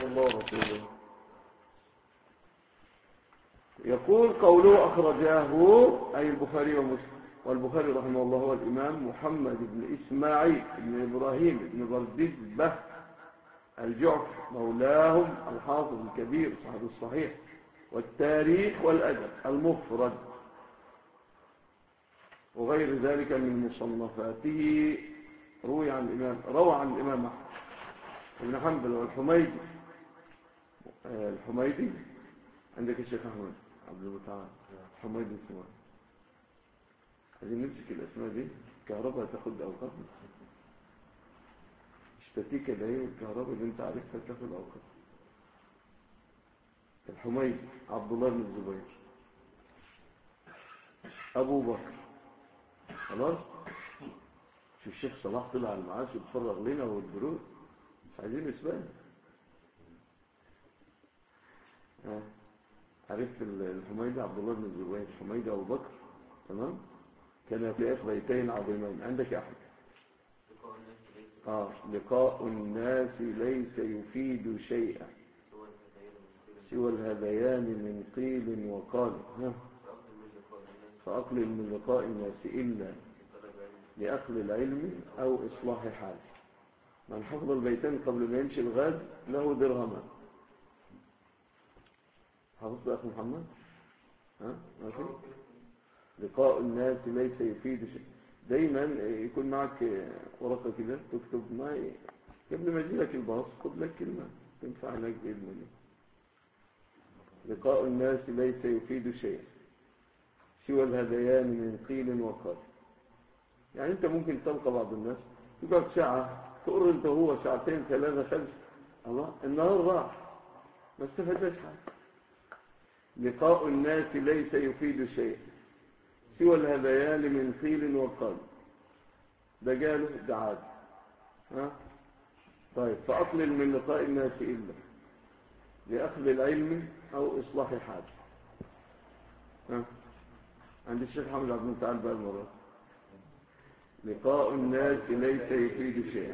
الله ورسوله. يقول قوله أخرجاه أي البخاري ومسلم. والبخاري رحمه الله هو الإمام محمد بن إسماعيل بن إبراهيم بن بردزبة الجعفي مولاهم الحافظ الكبير صاحب الصحيح والتاريخ والأدب المفرد وغير ذلك من مصنفاته. روى عن الإمام أحمد بن حنبل والحميدي. الحميدي عندك الشيخ أحمد عبد المتعال الحميدي اسمه. عايزين نمسك الأسماء دي. الكهرباء تاخد أوقات اشتتيك اللي هي الكهرباء اللي انت عارفها تاخد أوقات. الحميدي عبد الله بن الزبير أبو بكر. خلاص شوف الشيخ صلاح طلع على المعاش وتفرغ لنا والدروس مش عايزين اسبان. عرفت الحميدي عبد الله بن الزبير الحميدي أبو بكر. تمام. كان في بيتين عظيمين عندك يا أحمد. لقاء الناس ليس يفيد شيئا سوى الهذيان من قيل وقال. فأقلل من لقاء الناس إلا لأخذ العلم أو إصلاح حال. من حفظ البيتين قبل ما يمشي الغد له درهما. حفظت أخي محمد؟ ماشي. لقاء الناس ليس يفيد شيء. دايما يكون معك ورقة كده تكتب معي قبل ما يجيلك الباص خد لك كلمة تنفع لك بإذن الله. لقاء الناس ليس يفيد شيء سوى الهذيان من قيل وقال. يعني انت ممكن تلقى بعض الناس تقعد ساعة تقر انت هو ساعتين ثلاثة خمسة الله النهار راح ما استفدناش حاجة. لقاء الناس ليس يفيد شيء سوى الهذيان من قيل وقال. ده قاله ده عاد. طيب فأقلل من لقاء الناس إلا لأخذ العلم أو إصلاح حال. عند الشيخ حمد عبد المتعال بقى المرة. لقاء الناس ليس يفيد شيء.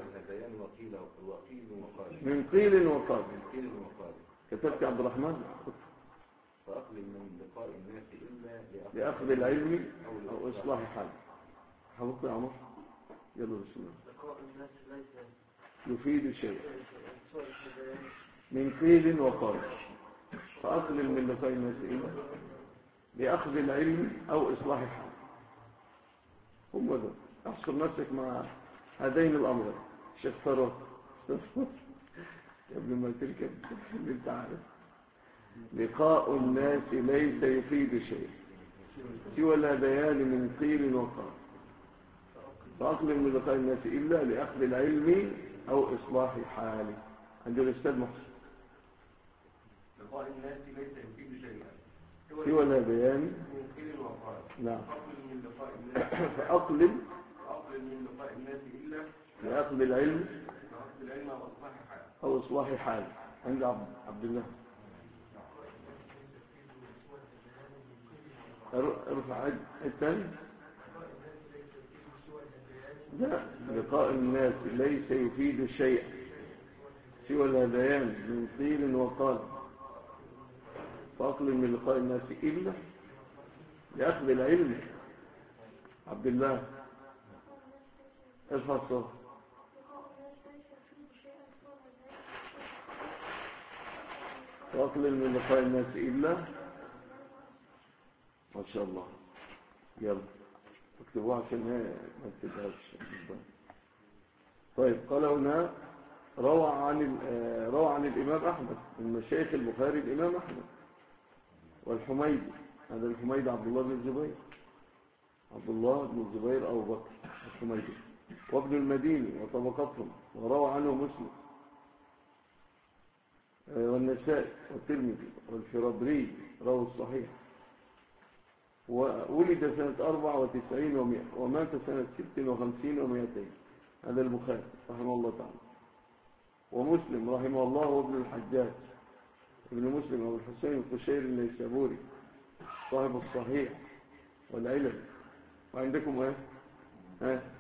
من قيل وقال. كتبت عبد الرحمن. فأقلل من لقاء الناس إلا لأخذ العلم أو إصلاح حال. حفظت يا عمر؟ يلا بسم الله. لقاء الناس ليس يفيد شيء من قيل وقال. فأقلل من لقاء الناس إلا لأخذ العلم أو إصلاح حال. هم ذا أحصر نفسك مع هذين الأمرين. الشيخ ثروت قبل ما تركب اللي انت عارف. لقاء الناس ليس يفيد شيء سوى الهذيان من قيل وقال. فأقلل من لقاء الناس إلا لأخذ العلم أو إصلاح حاله. عند الأستاذ محسن. لقاء الناس ليس يفيد شيئا سوى الهذيان من قيل وقال. نعم. فأقلل من لقاء الناس فأقلل من لقاء الناس إلا لأخذ العلم أو إصلاح حاله. عند عبد الله. ارفع الثاني. لا لقاء الناس ليس يفيد شيئا سوى الهذيان من قيل وقال. فأقلل من لقاء الناس إلا لأخذ العلم. عبد الله ارفع الصوت. فأقلل من لقاء الناس إلا ما شاء الله. يلا اكتبوها عشان ما تتهاش. طيب قال هنا روى عن الإمام أحمد من مشايخ البخاري الإمام أحمد والحميدي. هذا الحميدي عبد الله بن الزبير. عبد الله بن الزبير أبو بكر الحميدي وابن المديني وطبقتهم. وروى عنه مسلم والنسائي والترمذي والفرابري روى الصحيح. وولد سنة 94 و100 ومات سنة 56 و200. هذا البخاري رحمه الله تعالى. ومسلم رحمه الله وابن الحجاج ابن مسلم أبو الحسين القشيري النيسابوري صاحب الصحيح والعلم. وعندكم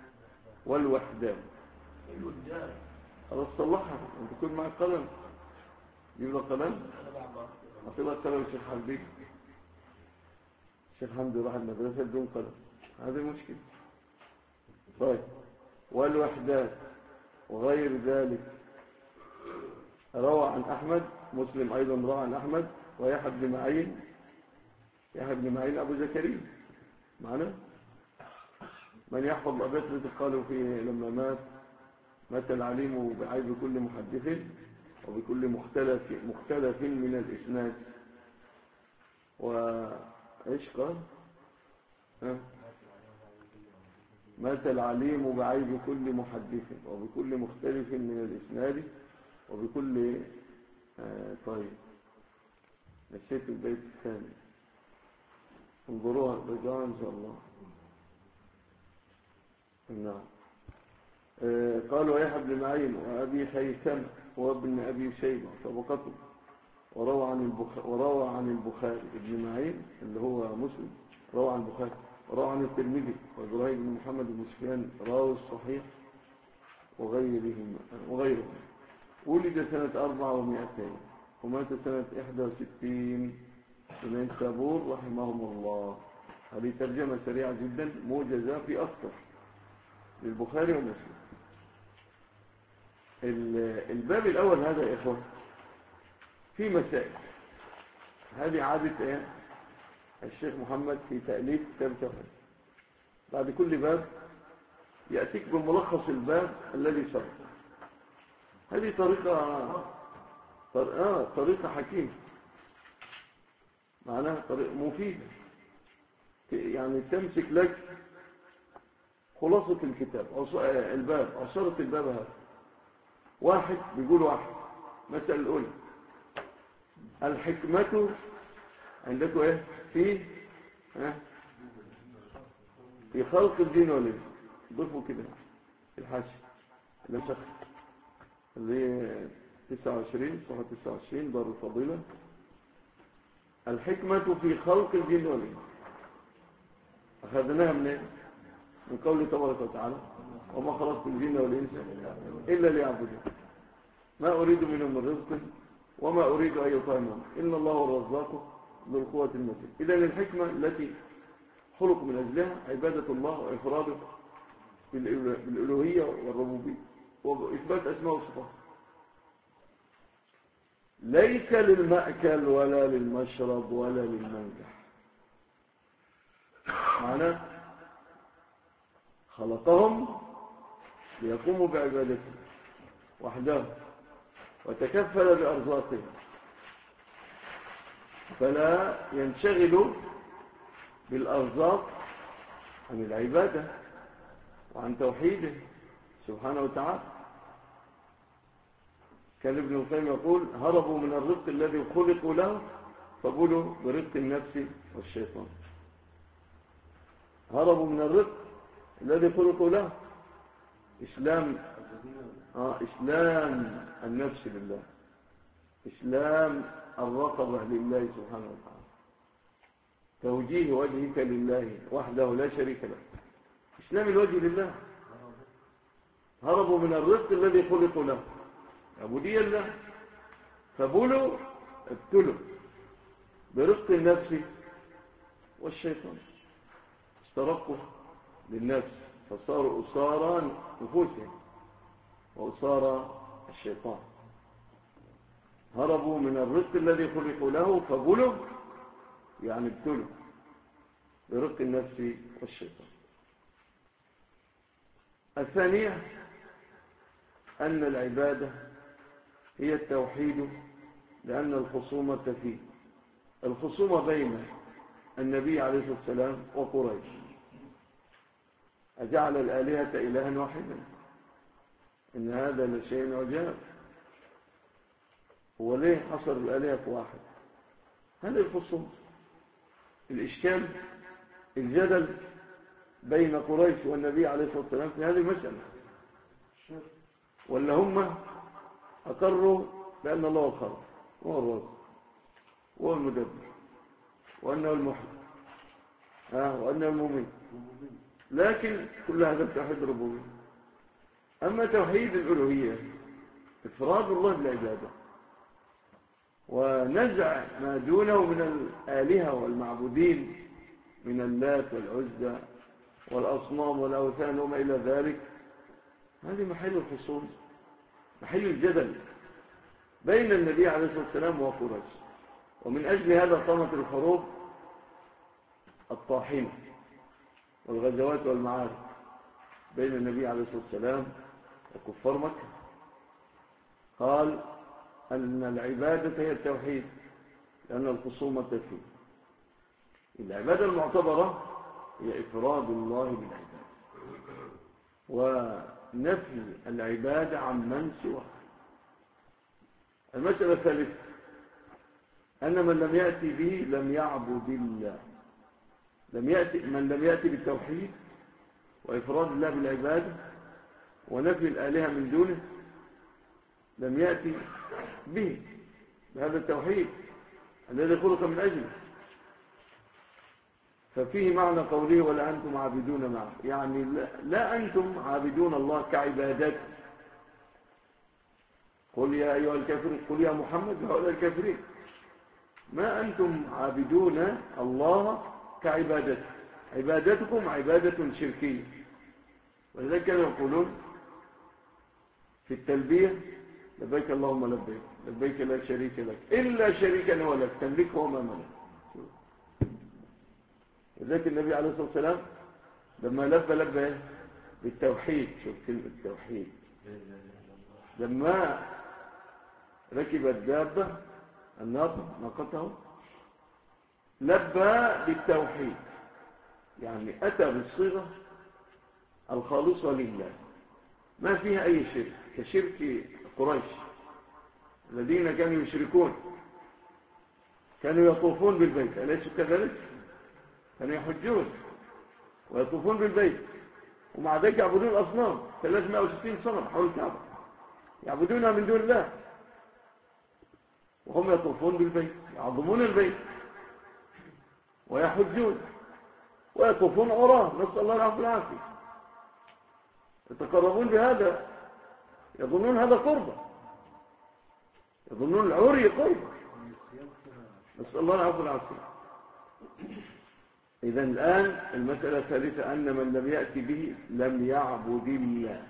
والوحدان. خلاص صلحها انت تكون مع القلم. جيب له قلم. أعطي له قلم الشيخ حمدي. الشيخ حمدي راح المدرسة بدون قلم، هذه مشكلة. طيب، والوحدات وغير ذلك روى عن أحمد. مسلم أيضا روى عن أحمد ويحيى بن معين. يحيى بن معين أبو زكريا معنا. من يحفظ الأبيات التي قالوا فيه لما مات العليم بعيب كل محدث وبكل مختلف من الإسناد. وإيش قال؟ مات العليم بعيب كل محدث وبكل مختلف من الإسناد وبكل طيب، نسيت البيت الثاني، انظروها الرجاء إن شاء الله. نعم. قالوا يحيى بن معين وأبي خيثم وابن أبي شيبة طبقته. وروى عن البخاري. ابن معين اللي هو مسلم روى عن البخاري، وروى عن الترمذي وإبراهيم بن محمد بن سفيان راوي الصحيح وغيرهم. ولد سنة 400 ومات سنة 61 بنيسابور رحمهم الله. هذه ترجمة سريعة جدا موجزة في أسطر للبخاري ومسلم. الباب الأول هذا يا إخوة في مسائل. هذه عادة الشيخ محمد في تأليف كتاب توحيد. بعد كل باب يأتيك بملخص الباب الذي شرحه. هذه طريقة حكيمة، معناها طريقة مفيدة، يعني تمسك لك خلاصة الكتاب أو الباب أو صورة الباب. هذا واحد بيقول واحد. مسألة الأولى الحكمة عندكم إيه في خلق الدين والإنس. ضيفوا كده الحاشية اللي 29 صفحة 29 دار الفضيلة. الحكمة في خلق الجن والإنس أخذناها من قوله تبارك وتعالى وما خلقت الجن والإنس إلا ليعبدون ما أريد منهم من رزق وما أريد أن يطعمون إن الله هو الرزاق ذو القوة المتين. إذن الحكمة التي خلق من أجلها عبادة الله وإفراده بالألوهية والربوبية وإثبات أسماء وصفات، ليس للمأكل ولا للمشرب ولا للمنكح. معناه خلقهم ليقوموا بعبادته وحده وتكفل بأرزاقهم، فلا ينشغلوا بالأرزاق عن العبادة وعن توحيده سبحانه وتعالى. كان ابن القيم يقول هربوا من الرزق الذي خلقوا له فبلوا برزق النفس والشيطان. هربوا من الرزق الذي خلقوا له إسلام النفس لله، إسلام الرقبة لله سبحانه وتعالى، توجيه وجهك لله وحده لا شريك له، إسلام الوجه لله. هربوا من الرزق الذي خلقوا له عبودية الله فبلوا ابتلوا برزق النفس والشيطان، استرقوا للنفس فصاروا أسارى نفوسهم وأسارى الشيطان. هربوا من الرزق الذي خلقوا له فبلوا يعني ابتلوا برزق النفس والشيطان. الثانية أن العبادة هي التوحيد، لأن الخصومة فيه الخصومة بين النبي عليه الصلاة والسلام وقريش. أجعل الآلهة إلها واحدا إن هذا لشيء عجاب. هو ليه حصر الآلهة في واحد؟ هذه الخصومة، الإشكال، الجدل بين قريش والنبي عليه الصلاة والسلام في هذه المسألة. ولا هم أقروا بأن الله الخالق وهو الرازق وهو المدبر وأنه المحيي وأنه المميت، لكن كل هذا توحيد الربوبية. أما توحيد الألوهية إفراد الله بالعبادة ونزع ما دونه من الآلهة والمعبودين من اللات والعزى والأصنام والأوثان وما إلى ذلك. هذه محل الخصوم، محل الجدل بين النبي عليه الصلاة والسلام وقريش. ومن أجل هذا قامت الحروب الطاحنة والغزوات والمعارك بين النبي عليه الصلاة والسلام وكفار مكة. قال أن العبادة هي التوحيد، لأن الخصومة فيه. العبادة المعتبرة هي إفراد الله بالعبادة ونفي العبادة عن من سواه. المسألة الثالثة أن من لم يأتي به لم يعبد الله. من لم يأتي بالتوحيد وإفراد الله بالعبادة ونفي الآلهة من دونه لم يأتي به بهذا التوحيد الذي خلق من أجله. ففيه معنى قوله ولا أنتم عابدون معه، يعني لا أنتم عابدون الله كعبادته. قل يا أيها الكافرين، قل يا محمد لهؤلاء الكافرين، ما أنتم عابدون الله كعبادته. عبادتكم عبادة شركية. ولذلك كانوا يقولون في التلبية لبيك اللهم لبيك، لبيك لا شريك لك إلا شريكا هو لك تملكه وما ملك. لذلك النبي عليه الصلاة والسلام لما لبى بالتوحيد، شوف كلمة التوحيد، لما ركب الدابة الناقة ناقته لبى بالتوحيد، يعني أتى بالصيغة الخالصة لله ما فيها أي شرك، كشرك قريش الذين كانوا يشركون، كانوا يطوفون بالبيت، أليسوا كذلك؟ كانوا يحجون ويطوفون بالبيت ومع ذلك يعبدون الأصنام 360 صنم حول الكعبة يعبدونها من دون الله، وهم يطوفون بالبيت يعظمون البيت ويحجون ويطوفون عراه، نسأل الله العفو والعافية، يتقربون بهذا، يظنون هذا قربة، يظنون العري قربة، نسأل الله العفو والعافية. إذن الآن المسألة الثالثة أن من لم يأتي به لم يعبد الله،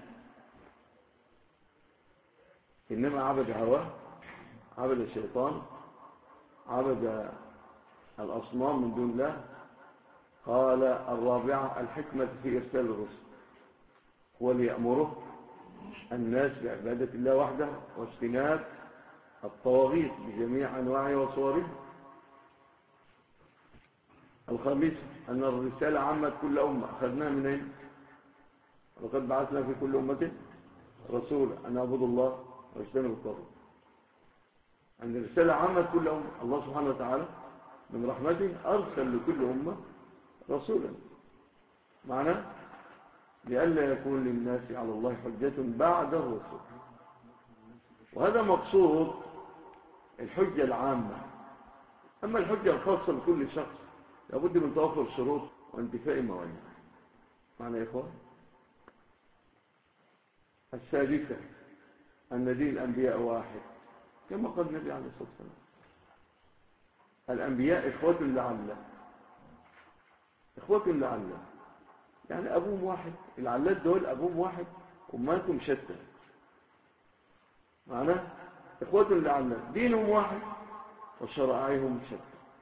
إنما عبد هواه، عبد الشيطان، عبد الأصنام من دون الله. قال الرابعة الحكمة في إرسال الرسل هو ليأمره الناس بعبادة الله وحده واجتناب الطواغيت بجميع أنواعها وصورها. الخامسة أن الرسالة عمت كل أمة، أخذناها من أين؟ وقد بعثنا في كل أمة رسولا أن اعبدوا الله واجتنبوا الطاغوت. أن الرسالة عمت كل أمة، الله سبحانه وتعالى من رحمته أرسل لكل أمة رسولا، معناه لئلا يكون للناس على الله حجة بعد الرسل. وهذا مقصود الحجة العامة. أما الحجة الخاصة لكل شخص لابد من توفر شروط وانتفاء موانع. معنى يا إخوان؟ السادسة أن دين الأنبياء واحد كما قال النبي عليه الصلاة والسلام. الأنبياء إخوة لعله، إخوة لعله، يعني أبوهم واحد، العلات دول أبوهم واحد أماتهم شتى، معناه إخوة لعله، دينهم واحد وشرائعهم شتى،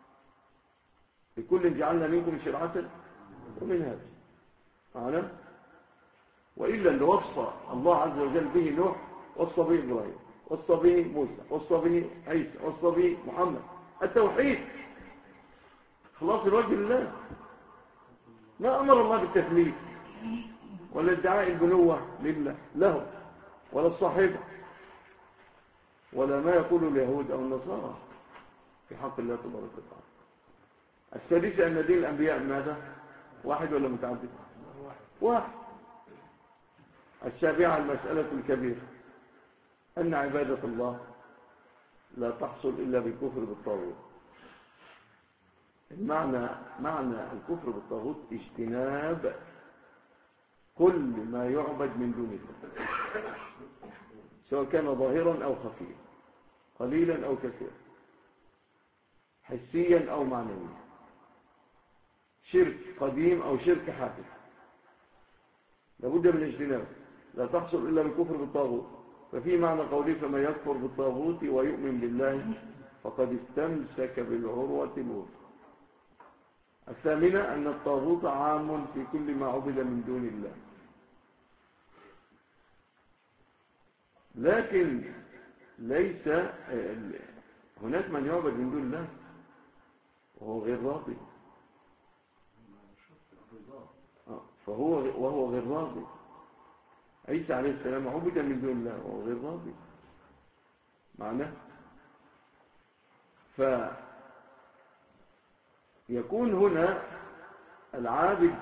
لكل جعلنا منكم شرعة ومن هذا، معناه وإلا اللي وصى الله عز وجل به نوح وصى به إبراهيم، وصى به موسى، وصى به عيسى، وصى به محمد، التوحيد، خلاص الوجه لله. ما أمر الله بالتثليث ولا ادعاء البنوة لله له ولا الصاحبة ولا ما يقول اليهود أو النصارى في حق الله تبارك وتعالى. السادسة أن دين الأنبياء ماذا؟ واحد ولا متعدد؟ واحد. السابعة المسألة الكبيرة أن عبادة الله لا تحصل إلا بالكفر بالطاغوت. معنى الكفر بالطاغوت اجتناب كل ما يعبد من دون الله، سواء كان ظاهرا أو خفيا، قليلا أو كثيرا، حسيا أو معنويا، شرك قديم أو شرك حادث لابد من اجتنابه، لا تحصل إلا بالكفر بالطاغوت. ففي معنى قوله فمن يكفر بالطاغوت ويؤمن بالله فقد استمسك بالعروة الوثقى. الثامنة أن الطاغوت عام في كل ما عبد من دون الله، لكن ليس هناك من يعبد من دون الله وهو غير راضي، وهو غير راضي. عيسى عليه السلام عبد من دون الله وهو غير راضي معناه. فيكون هنا العابد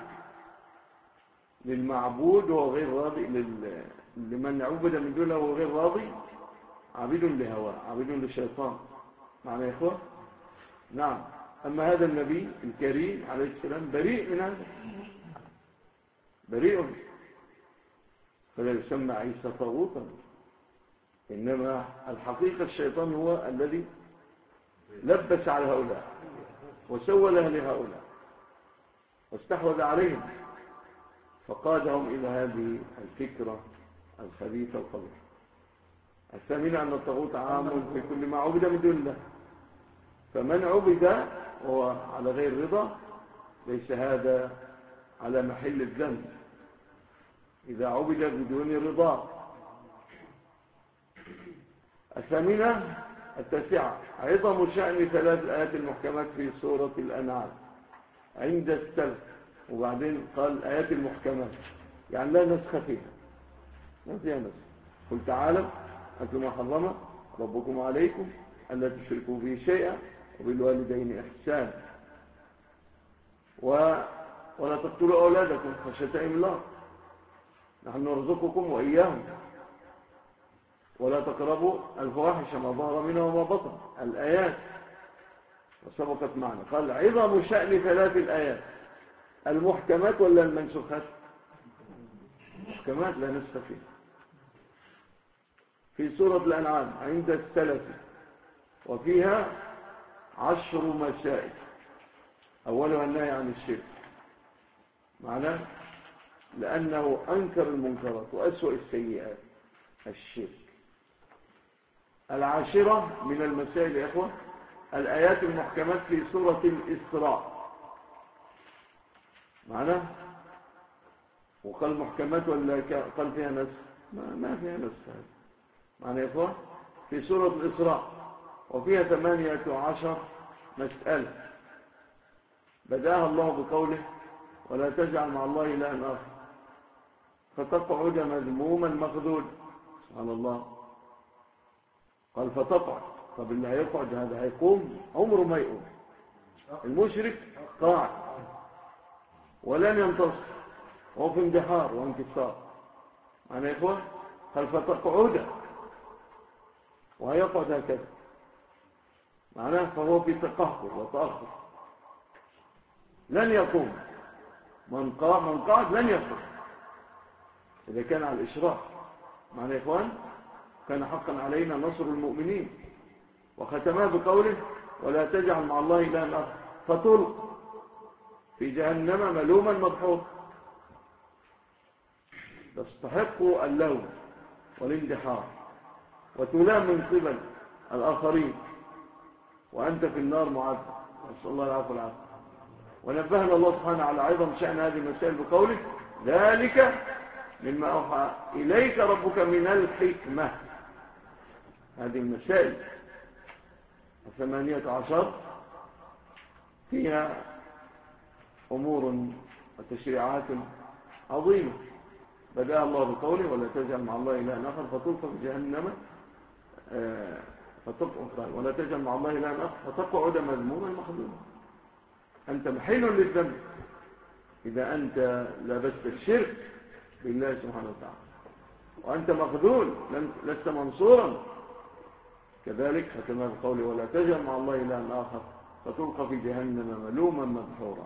للمعبود وهو غير راضي، لمن عبد من دون الله وهو غير راضي عابد لهواه، عابد للشيطان معنى يا إخوة. نعم. أما هذا النبي الكريم عليه السلام بريء من هذا، بريء، فلا يسمى عيسى طاغوتا، إنما الحقيقة الشيطان هو الذي لبس على هؤلاء وسول لهؤلاء واستحوذ عليهم فقادهم إلى هذه الفكرة الخبيثة القبيحة. الثامنة أن الطاغوت عام في كل ما عبد من دون الله، فمن عبد وهو على غير رضا ليس هذا على محل الذنب إذا عبد بدون رضا. الثامنة التاسعة عظم شأن ثلاث آيات المحكمات في سورة الأنعام عند السلف. وبعدين قال الآيات المحكمات يعني لا نسخ فيها، ما فيها نسخ. قل تعالى أتل ما حرم ربكم عليكم ألا تشركوا به شيئا وبالوالدين إحسانا ولا تقتلوا أولادكم خشية إملاق نحن نرزقكم وإياهم ولا تقربوا الفواحش ما ظهر منها وما بطن. الآيات وسبقت معنا. قال عظم شأن ثلاث الآيات المحكمات ولا المنسوخات؟ محكمات لا نسخ فيها. في سورة الأنعام عند السلف وفيها 10 مسائل، أولها النهي عن الشرك معناه لأنه أنكر المنكرات وأسوأ السيئات الشرك. 10 من المسائل يا إخوة الآيات المحكمات في سورة الإسراء معناه. وقال محكمات ولا قال فيها نسخ؟ ما فيها نسخ معناه يا إخوة. في سورة الإسراء وفيها 18 مسألة بدأها الله بقوله ولا تجعل مع الله إلها آخر فتقعد مذموما مخذول. سبحان الله. قال فتقعد، طب اللي هيقعد هذا هيقوم عمره ما يقوم. المشرك قاعد ولن ينتصر وهو في اندحار وانكسار معنى يا إخوة. قال فتقعد وهيقعد هكذا معناه فهو في تقهقر وتأخر لن يقوم. من قعد لن يقوم إذا كان على الإشراك معنى يا إخوان. كان حقا علينا نصر المؤمنين وختمها بقوله ولا تجعل مع الله إلها آخر فتلقى في جهنم ملوما مدحورا. تستحق اللوم والاندحار وتلام من قبل الآخرين وأنت في النار معذب، نسأل الله العفو والعافية. ونبهنا الله سبحانه على عظم شأن هذه المسائل بقوله ذلك مما أوحى إليك ربك من الحكمة. هذه المسائل 18 فيها أمور وتشريعات عظيمة بدأ الله بقوله ولا تجعل مع الله إلها آخر فتلقى في جهنم ولا تجعل مع الله إلها آخر فتقعد مذموما مخذولا. أنت محل للذنب إذا أنت لبست الشرك بالله سبحانه وتعالى وأنت مخذول لست منصورا. كذلك ختمها بقوله ولا تجعل مع الله إلها آخر فتلقى في جهنم ملوما مدحورا.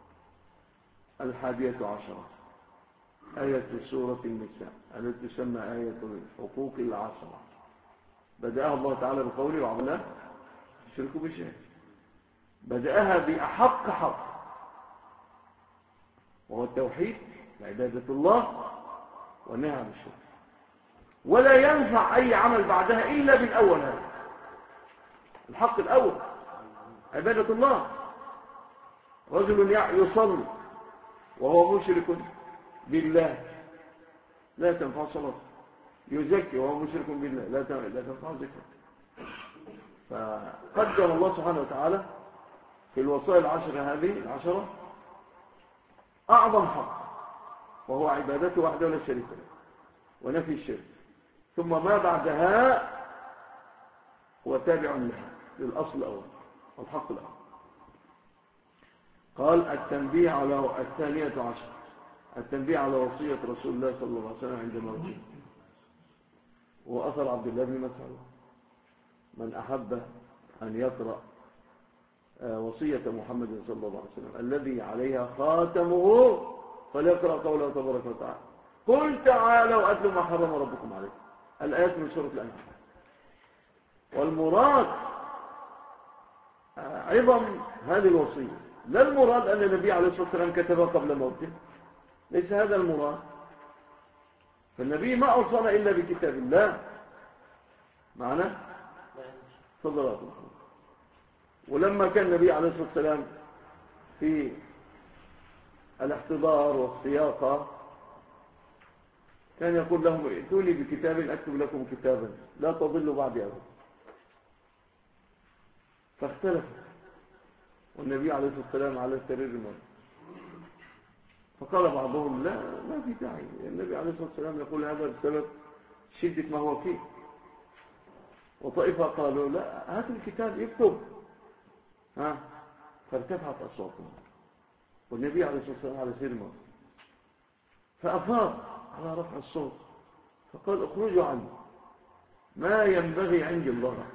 11 آية سورة النساء التي تسمى آية الحقوق العشرة بدأها الله تعالى بقوله وعمله الشرك بشيء بدأها بأحق حق، وهو التوحيد عبادة الله والنهي عن الشرك، ولا ينفع أي عمل بعدها إلا بالأول. هذا الحق الأول عبادة الله. رجل يصلي وهو مشرك بالله لا تنفع صلاة، يزكي وهو مشرك بالله لا تنفع زكاة. فقدم الله سبحانه وتعالى في الوصايا العشرة هذه العشرة أعظم حق، وهو عبادته وحده لا شريك له ونفي الشرك، ثم ما بعدها هو تابع لها للأصل الأول والحق الأول. قال التنبيه على الثانية عشر، التنبيه على وصية رسول الله صلى الله عليه وسلم عند موته، وأثر عبد الله بن مسعود: من أحب أن يقرأ وصية محمد صلى الله عليه وسلم الذي عليها خاتمه فليقرأ قوله تبارك وتعالى: قل تعالوا أتلوا ما حرم ربكم عليكم. الآيات من سورة الأنعام. والمراد عظم هذه الوصية، لا المراد أن النبي عليه الصلاة والسلام كتبها قبل موته، ليس هذا المراد. فالنبي ما أوصانا إلا بكتاب الله معنا صلوات الله. ولما كان النبي عليه الصلاة والسلام في الاحتضار والسياقة كان يقول لهم: ائتوني بكتاب أكتب لكم كتابا لا تضلوا بعد أبدا. فاختلف، والنبي عليه الصلاة والسلام على السرير الموت. فقال بعضهم: لا، ما في داعي، النبي عليه الصلاة والسلام يقول هذا بسبب شدة ما هو فيه. وطائفة قالوا: لا، هات الكتاب يكتب. فارتفعت أصواتهم، والنبي عليه الصلاة والسلام على سرير الموت، فأفاض على رفع الصوت فقال: اخرجوا عني، ما ينبغي عند الله.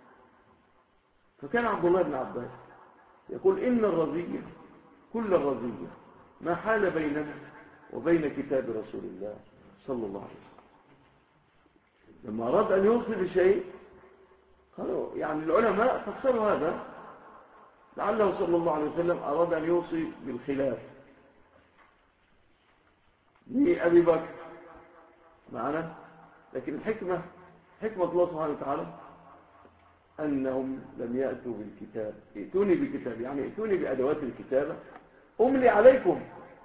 فكان عبد الله بن عباس يقول: إن الرزية كل الرزية ما حال بيننا وبين كتاب رسول الله صلى الله عليه وسلم. لما أراد أن يوصي بشيء قالوا، يعني العلماء فسروا هذا لعله صلى الله عليه وسلم أراد أن يوصي بالخلاف لأبي بكر معنا. لكن حكمة الله سبحانه وتعالى أنهم لم يأتوا بالكتاب. ائتوني بكتاب يعني ائتوني بأدوات الكتابة أملي عليكم.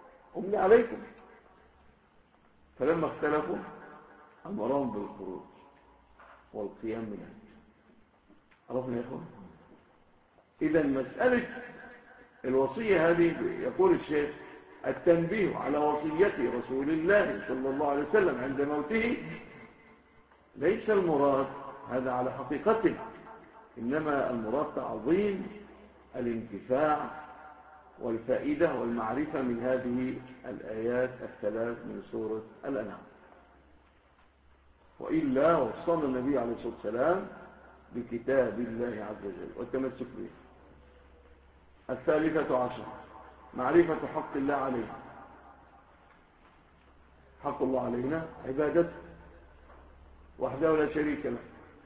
فلما اختلفوا أمرهم بالخروج والقيام منها. عرفنا يا أخوان؟ إذا مسألة الوصية هذه يقول الشيخ: التنبيه على وصية رسول الله صلى الله عليه وسلم عند موته ليس المراد هذا على حقيقته، إنما المراد تعظيم الانتفاع والفائدة والمعرفة من هذه الآيات الثلاث من سورة الأنعام. وإلا وصلنا النبي عليه الصلاة والسلام بكتاب الله عز وجل والتمسك به. الثالثة عشر معرفة حق الله علينا. حق الله علينا عبادته وحده لا شريك له،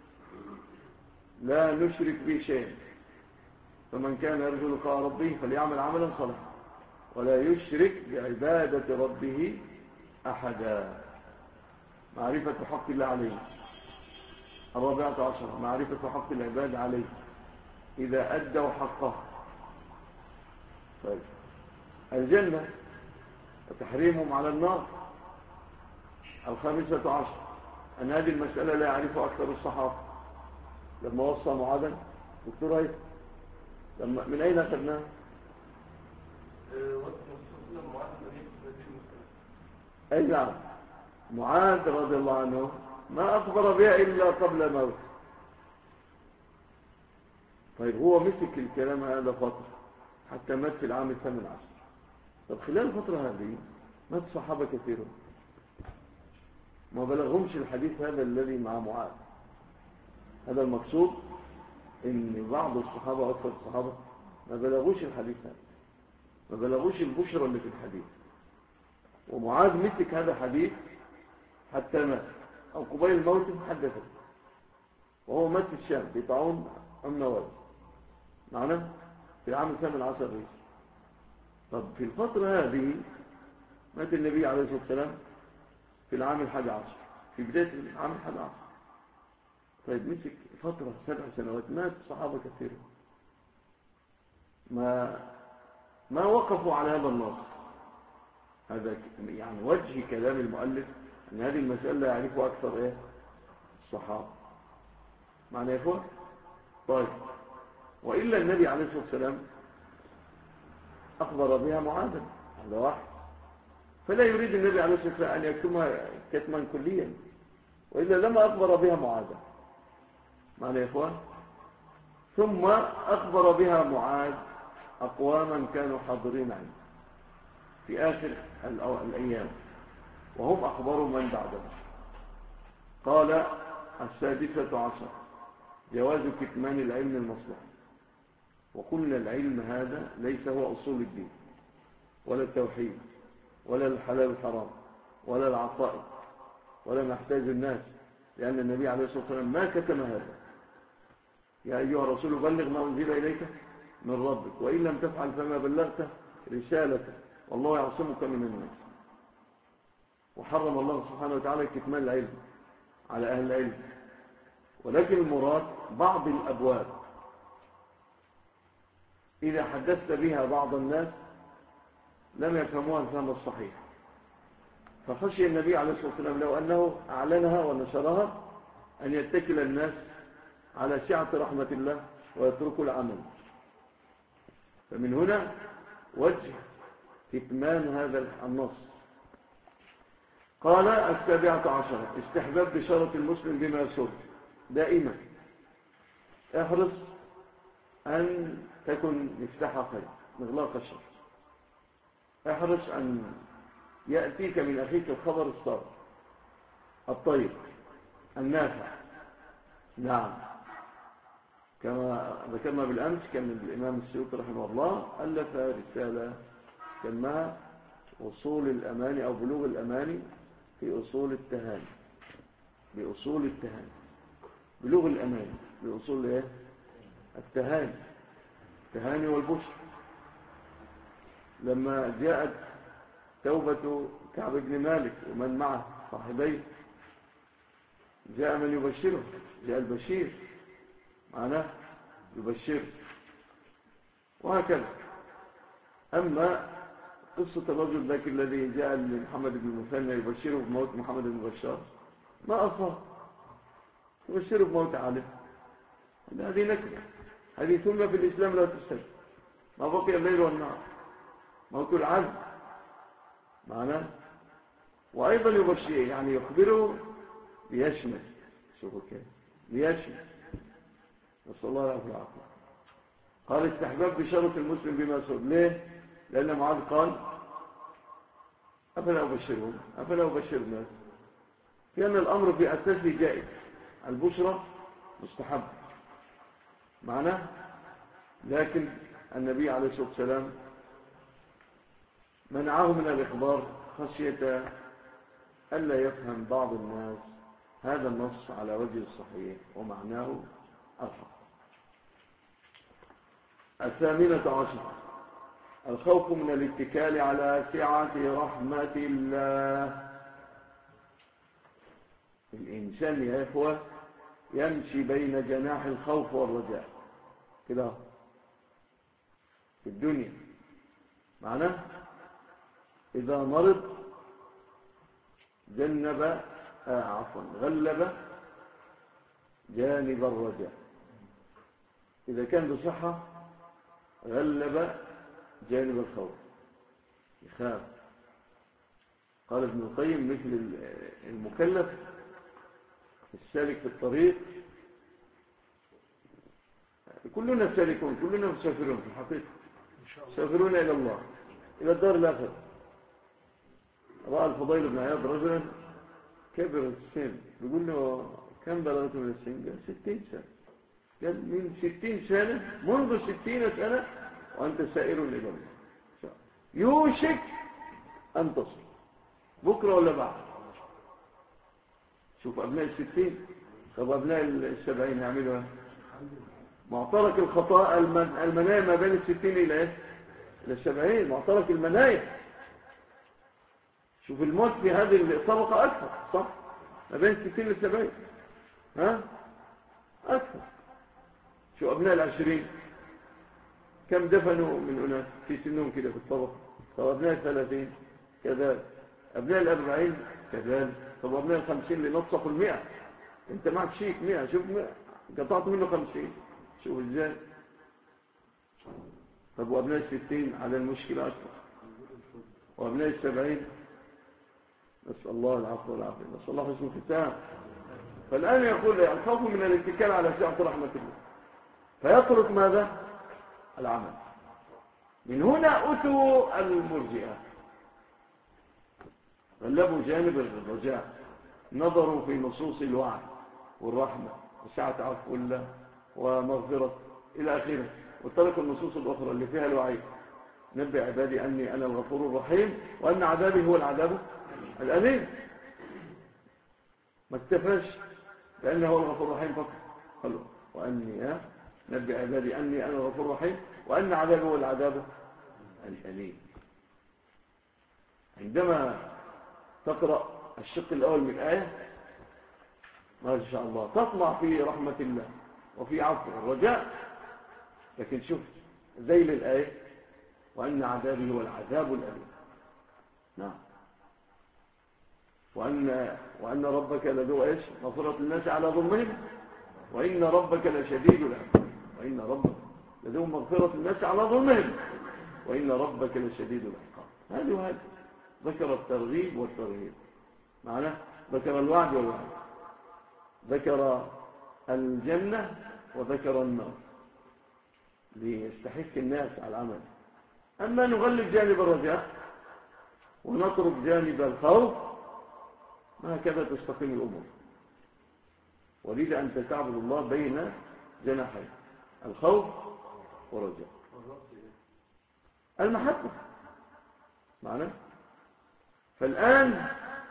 لا نشرك به شيئا. فمن كان يرجو لقاء ربه فليعمل عملا صالحا ولا يشرك بعبادة ربه أحدا. معرفة حق الله عليه. الرابعة عشر معرفة حق العباد عليه إذا أدوا حقه. طيب. الجنة وتحريمهم على النار. الخامسة عشر أن هذه المسألة لا يعرفها أكثر الصحابة. لما وصى معاذا دكتور هيثم من أين أخذناه؟ أي نعم، معاذ رضي الله عنه ما أخبر بها إلا قبل موت. طيب هو مسك الكلام هذا فترة حتى مات في العام 18. طب خلال الفترة هذه مات صحابة كثيرون ما بلغهمش الحديث هذا الذي مع معاذ. هذا المقصود، ان بعض الصحابة واكثر الصحابة ما بلغوش الحديث هذا، ما بلغوش البشرى اللي في الحديث. ومعاذ مسك هذا الحديث حتى مات او قبيل الموت حدثه، وهو مات في الشام في طاعون النواز معنا. في العام 18 هجري. طب في الفترة هذه مات النبي عليه الصلاة والسلام في العام 11 في بداية العام 11. طيب مسك فترة 7 سنوات، مات صحابة كثيرة ما وقفوا على هذا النص. هذا يعني وجه كلام المؤلف أن هذه المسألة يعرفها أكثر الصحابة. معنى يا إخوة؟ طيب وإلا النبي عليه الصلاة والسلام أخبر بها معاذا، هذا واحد، فلا يريد النبي عليه الصلاة والسلام أن يكتمها كتما كليا، وإلا لما أخبر بها معاذا. معنى يا إخوة؟ ثم أخبر بها معاذ أقواما كانوا حاضرين عنه في آخر الأيام، وهم أخبروا من بعدهم. قال 16 جواز كتمان العلم المصلحي. وقلنا العلم هذا ليس هو أصول الدين ولا التوحيد ولا الحلال والحرام ولا العقائد ولا محتاج الناس، لأن النبي عليه الصلاة والسلام ما كتم هذا. يا أيها الرسول بلغ ما أنزل إليك من ربك وإن لم تفعل فما بلغت رسالته والله يعصمك من الناس. وحرم الله سبحانه وتعالى كتمان العلم على أهل العلم، ولكن المراد بعض الأبواب إذا حدثت بها بعض الناس لم يفهموها الفهم الصحيح، فخشي النبي عليه الصلاة والسلام لو أنه أعلنها ونشرها أن يتكل الناس على سعة رحمة الله ويتركوا العمل. فمن هنا وجه كتمان هذا النص. قال 17 استحباب بشارة المسلم بما يسر. دائما احرص أن تكن مفتاح خير مغلاق الشر. احرص أن يأتيك من أخيك الخبر الصالح الطيب النافع. نعم، كما ذكرنا بالأمس كان الإمام السيوطي رحمه الله ألف رسالة سماها وصول الأماني أو بلوغ الأماني في أصول التهاني. بأصول التهاني، بلوغ الأماني بأصول التهاني، التهاني والبشر. لما جاءت توبة كعب بن مالك ومن معه صاحبيه جاء من يبشره، جاء البشير معناه يبشر، وهكذا. أما قصة الرجل ذاك الذي جاء لمحمد بن المثنى يبشره بموت محمد بن بشار ما أصاب، يبشره بموت عالم، هذه نكبة، هذه ثم في الإسلام لا تستجد، ما بقي الليل والنهار، موت العزم معناه. وأيضا يبشر يعني يخبره ليشمل، شوفوا كيف ليشمل، نسأل الله العافية والعافية. قال استحباب بشارة المسلم بما سر. ليه؟ لأن معاذ قال أفلا أبشرهم أفلا أبشر الناس، كان الأمر في أساسه جائز، البشرة مستحب معناه، لكن النبي عليه الصلاة والسلام منعه من الإخبار خشية ألا يفهم بعض الناس هذا النص على وجه الصحيح ومعناه الحق. 18 الخوف من الاتكال على سعة رحمة الله. الإنسان يا إخوة يمشي بين جناح الخوف والرجاء كده في الدنيا، معناه إذا مرض غلب جانب الرجاء، إذا كان بصحة غلب جانب الخوف، يخاف. قال ابن القيم مثل المكلف السالك في الطريق، كلنا سالكون كلنا مسافرون في الحقيقة، مسافرون إلى الله إلى الدار الآخرة. رأى الفضيل بن عياض رجلا كبر السن، بيقول له كم بلغت من السن؟ قال 60 سنة. قال من 60 سنة منذ 60 سنة وأنت سائر إلى الله، يوشك أن تصل بكرة ولا بعد. شوف أبناء 60، طب أبناء 70 يعملوا معترك الخطاء المنايا ما بين 60 إلى إيه؟ إلى 70. معترك المنايا. شوف الموت في هذه الطبقة أكثر، صح؟ ما بين 60 إلى 70. ها؟ أكثر. شو أبناء 20 كم دفنوا من أناس في سنهم كده في الطبقة؟ طب أبناء 30 كذلك. أبناء 40 كذلك. طب أبناء 50 لنصف 100. أنت معك شيك 100، شوف 100 قطعت منه 50، شوف إزاي. طب وأبناء 60 على المشكلة أكثر، وأبناء 70 نسأل الله العفو والعافية، نسأل الله حسن الختام. فالآن يقول الخوف من الاتكال على سعة رحمة الله، فيترك ماذا؟ العمل. من هنا أتوا المرجئة، غلبوا جانب الرجاء، نظروا في نصوص الوعد والرحمة وسعة عفو الله ومغفرة إلى آخره، وتركوا النصوص الأخرى اللي فيها الوعيد: نبئ عبادي أني أنا الغفور الرحيم وأن عذابي هو العذاب الأليم. ما اكتفاش لأنه هو الغفور الرحيم فقط، قالوا وأني نبئ عبادي أني أنا الغفور الرحيم وأن عذابي هو العذاب الأليم. عندما تقرأ الشق الأول من الآية ما شاء الله تطمع في رحمة الله وفي عفو الرجاء، لكن شوف ذيل الآية: وأن عذابي هو العذاب الأليم. نعم. وأن ربك لذو إيش؟ مغفرة الناس على ظلمهم وإن ربك لشديد العقاب. وإن ربك لذو مغفرة الناس على ظلمهم وإن ربك لشديد العقاب. هذه وهذه ذكر الترغيب والترهيب، معناه ذكر الوعد والوعد، ذكر الجنة وذكر النار ليستحث الناس على العمل. أما نغلب جانب الرجاء ونترك جانب الخوف، ما هكذا تستقيم الأمور. ولذا أنت تعبد الله بين جناحين: الخوف والرجاء. المحبة معناه. فالآن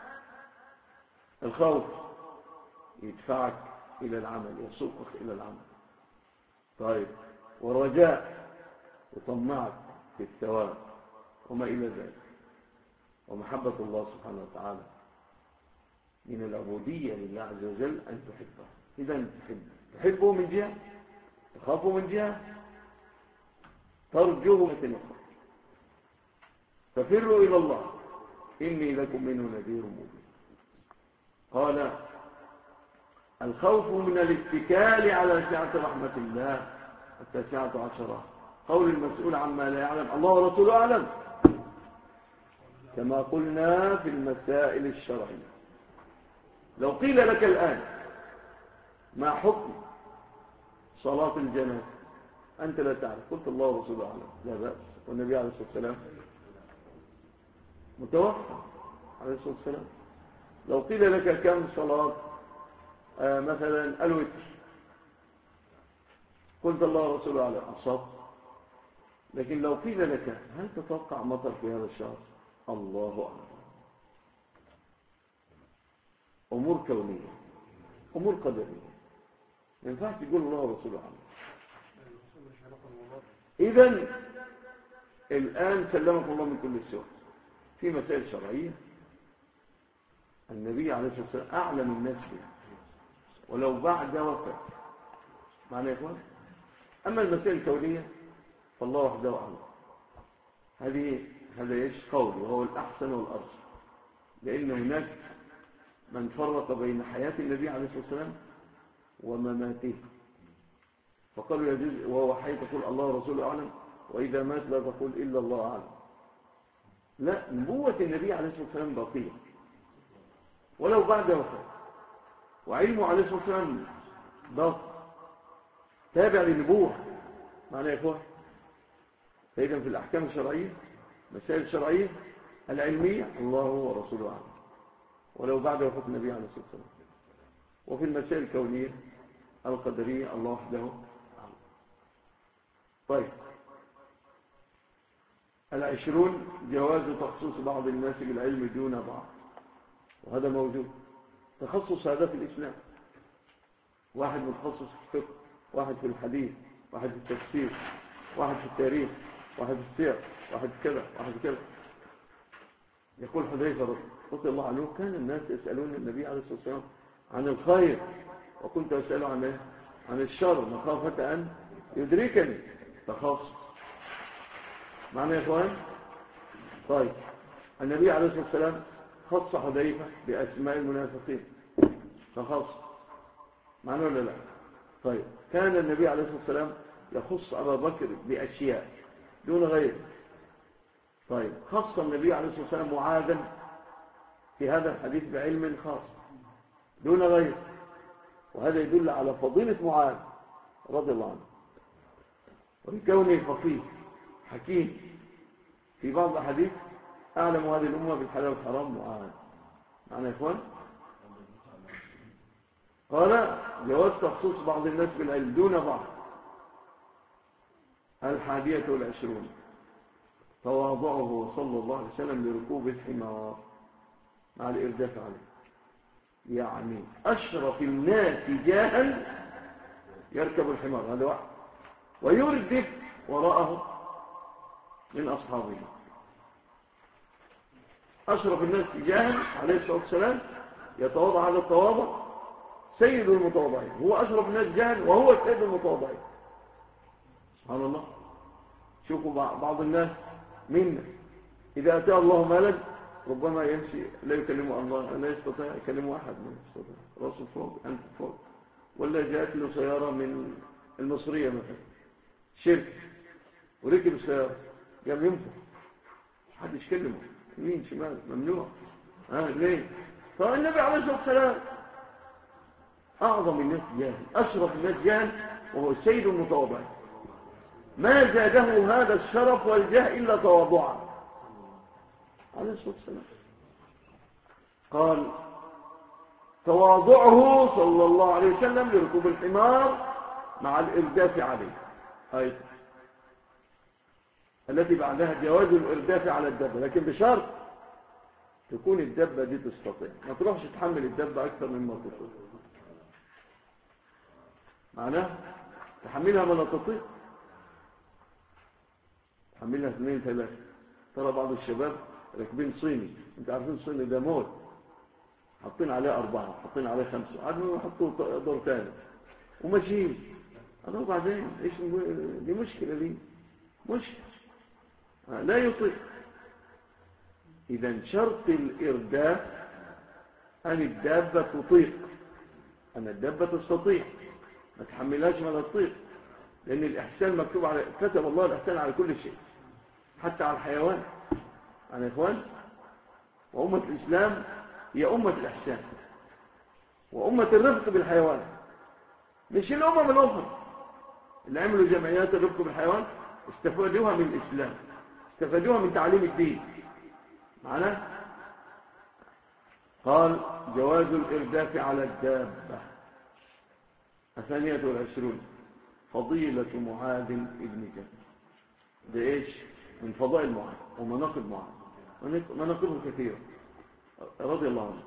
الخوف يدفعك إلى العمل، يسوقك إلى العمل. طيب، والرجاء يطمعك في الثواب وما إلى ذلك. ومحبة الله سبحانه وتعالى من العبودية لله عز وجل أن تحبه. إذن تحبه من جهة، تخافه من جهة، ترجوه من أخرى. ففروا إلى الله إني لكم منه نذير مبين. قال: الخوف من الاتكال على سعة رحمة الله. 19 قول المسؤول عما لا يعلم الله ورسوله أعلم، كما قلنا في المسائل الشرعية. لو قيل لك الآن ما حكم صلاة الجنازة، أنت لا تعرف، قلت الله ورسوله أعلم، لا بأس. والنبي عليه الصلاة والسلام متوفى عليه الصلاة والسلام. لو قيل لك كم صلاة مثلا الوتر، قلت الله ورسوله أعلم، أصاب. لكن لو قيل لك هل تتوقع مطر في هذا الشهر، الله أعلم. أمور كونية، أمور قدرية، ما ينفعش تقول الله ورسوله أعلم. إذن الآن سلمكم الله من كل سوء. في مسائل شرعية النبي عليه الصلاة والسلام أعلم الناس بها ولو بعد وفاة، معنى يا إخوان. أما المسائل الكونية فالله وحده أعلم. هذا ايش قولي، وهو الأحسن والأرجح، لأن هناك من فرق بين حياة النبي عليه الصلاة والسلام ومماته، فقالوا يجوز وهو حي تقول الله ورسوله أعلم، وإذا مات لا تقول إلا الله أعلم. لا، نبوة النبي عليه الصلاة والسلام باقية ولو بعد وفاة، وعلمه عليه الصلاة والسلام باقي تابع للنبوة، معنى يا إخوة. فإذا في الأحكام الشرعية، مسائل الشرعية العلمية الله ورسوله أعلم ولو بعد وفاة النبي عليه الصلاة والسلام. وفي المسائل الكونية القدرية الله وحده أعلم. طيب، 20 جواز تخصيص بعض الناس بالعلم دون بعض، وهذا موجود. تخصص هذا في الإسلام، واحد متخصص في الفقه، واحد في الحديث، واحد في التفسير، واحد في التاريخ، واحد في السير، واحد كذا، واحد كذا. يقول حذيفة رضي الله عنه كان الناس يسألون النبي عليه الصلاة والسلام عن الخير وكنت أسأله عن الشر مخافة أن يدركني فخاص. معنى يا إخوان؟ طيب النبي عليه الصلاة والسلام خص حذيفة بأسماء المنافقين فخاص. معنى ولا لا؟ طيب كان النبي عليه الصلاة والسلام يخص أبا بكر بأشياء دون غيره. طيب خص النبي عليه الصلاة والسلام معاذا في هذا الحديث بعلم خاص دون غيره، وهذا يدل على فضيلة معاذ رضي الله عنه ولكونه فقيه حكيم. في بعض الأحاديث أعلم هذه الأمة بالحلال والحرام معاذ. معنى يا إخوان؟ قال جواز تخصيص بعض الناس بالعلم دون بعض. 21 تواضعه صلى الله عليه وسلم لركوب الحمار مع الإرداف عليه. يعني أشرف الناس جاها يركب الحمار هذا واحد ويردف وراءه من أصحابه. أشرف الناس جاها عليه الصلاة والسلام يتواضع هذا التواضع سيد المتواضعين. هو أشرف الناس جاها وهو سيد المتواضعين. سبحان الله. شوفوا بعض الناس منا إذا أتى الله مالا ربما يمشي لا يكلمه الله، لا يستطيع يكلمه أحد من يستطيع، راسه فوق أنت فوق. ولا جاءت له سيارة من المصرية مثلا شركة وركب السيارة قام ينفخ حد يكلمه يمين شمال ممنوع. ليه؟ فالنبي عليه الصلاة والسلام أعظم الناس جاهل أشرف الناس جاهل وهو السيد المتواضع ما زاده هذا الشرف والجاه إلا تواضعا عليه الصلاة والسلام. قال تواضعه صلى الله عليه وسلم لركوب الحمار مع الإرداف عليه أيضا التي بعدها جواز الإرداف على الدابة لكن بشرط تكون الدابة دي تستطيع ما تروحش تحمل الدابة أكثر مما تطيق. معناه تحملها ما لا تطيق تحملها 2 3. ترى بعض الشباب راكبين صيني انت عارفين الصيني ده موت حاطين عليه 4 حاطين عليه 5 عادوا يحطوا دور ثاني وماشيين. أنا وبعدين ايش دي مشكلة دي مشكلة لا يطيق. إذا شرط الإرداف أن الدابة تطيق أن الدابة تستطيع ما تحملهاش ما لا تطيق لأن الإحسان مكتوب على كتب الله الإحسان على كل شيء حتى على الحيوان. يعني يا إخوان وأمة الإسلام هي أمة الإحسان وأمة الرفق بالحيوان مش الأمم الأخرى اللي عملوا جمعيات الرفق بالحيوان استفادوها من الإسلام استفادوها من تعليم الدين. معناه قال جواز الإرداف على الدابة. 22 فضيلة معاذ ابن جبل. ده ايش من فضائل معاذ ومناقب معاذ مناقبه كثيرة رضي الله عنه.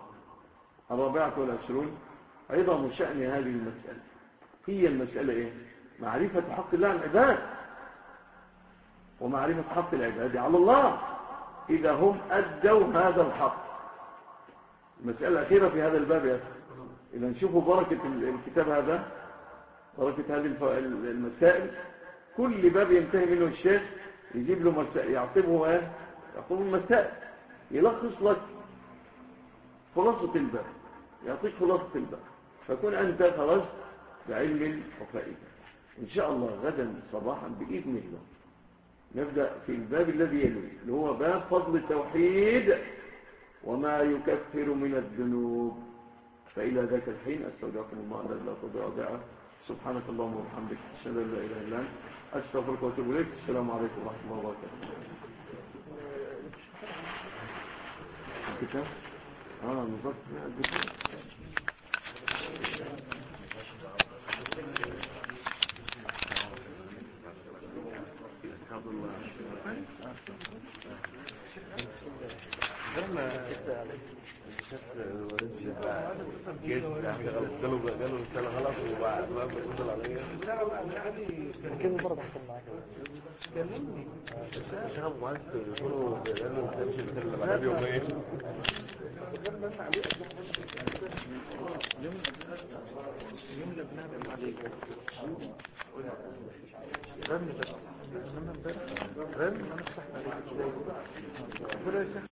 24 عظم شأن هذه المسألة. هي المسألة ايه؟ معرفة حق الله العباد ومعرفة حق العباد على الله إذا هم أدوا هذا الحق. المسألة الأخيرة في هذا الباب يا أخي إذا نشوفوا بركة الكتاب هذا بركة هذه المسائل كل باب ينتهي منه الشيخ يجيب له مسائل يعطبه يعطبه المسائل يلخص لك خلاصة الباب يعطيك خلاصة الباب فكون أنت خرجت بعلم وفائدة. إن شاء الله غدا صباحا بإذن الله نبدأ في الباب الذي يلي اللي هو باب فضل التوحيد وما يكفر من الذنوب. فإلى ذاك الحين أستودعكم الله الذي لا تضيع ودائعه. سبحانك اللهم وبحمدك أشهد أن لا إله إلا أنت أستغفرك وأتوب إليك. السلام عليكم ورحمة الله وبركاته. الكتاب نظرت الكتاب الحمد لله. جاله رسالة غلط وبعد ما بيتصل عليا كده برضه حصل معاك كلمني شغل معاك تقوله لأنه ما كانش الرسالة اللي بعدها بيومين يوم اللي بنعمل عليك رن بس رن انا فتحت عليك